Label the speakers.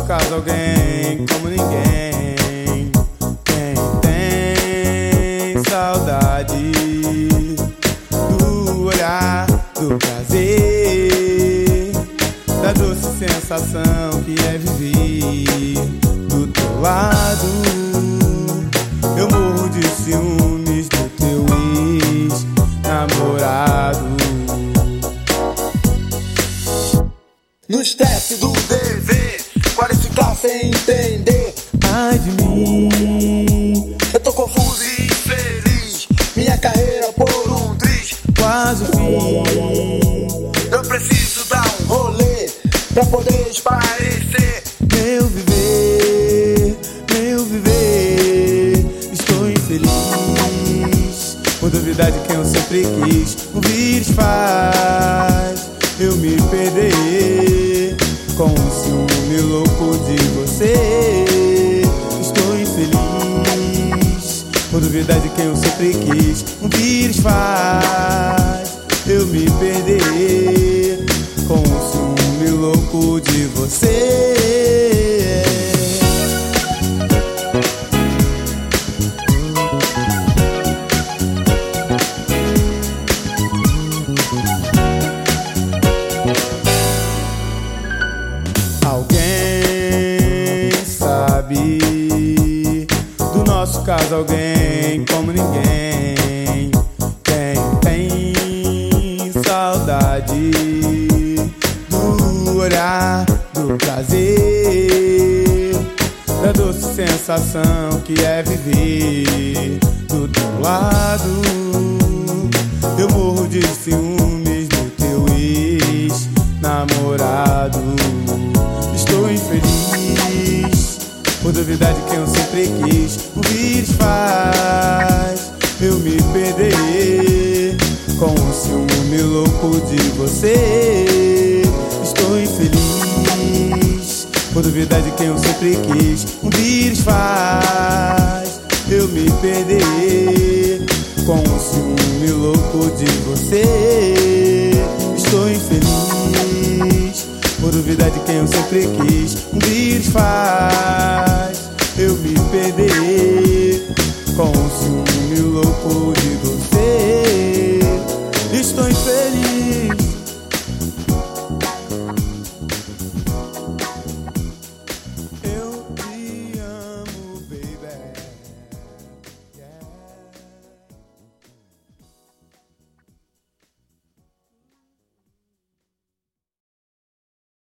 Speaker 1: nosso caso alguém como ninguém. Quem tem saudade do olhar, do prazer, da doce sensação que é viver do teu lado. Eu morro de ciúmes do teu ex-namorado.
Speaker 2: No estresse do dever, qualificar sem entender.
Speaker 1: Ai de mim,
Speaker 2: eu tô confuso e infeliz. Minha carreira por um triz,
Speaker 1: quase o fim.
Speaker 2: Eu preciso dar um rolê pra poder esparecer.
Speaker 1: Meu viver, estou infeliz por duvidar de quem eu sempre quis. O vírus faz eu me perder com um ciúme louco de você. Estou infeliz por duvidar de quem eu sempre quis. O vírus faz eu me perder com um ciúme louco de você. Alguém sabe do nosso caso, alguém como ninguém. Quem tem saudade do olhar, do prazer, da doce sensação que é viver do teu lado. Eu morro de ciúmes do teu ex-namorado. Estou infeliz por duvidar de quem eu sempre quis. O vírus faz eu me perder com um ciúme louco de você. Estou infeliz por duvidar de quem eu sempre quis. O vírus faz eu me perder com um ciúme louco de você. Estou infeliz por duvidar de quem eu sempre quis. Um vírus faz eu me perder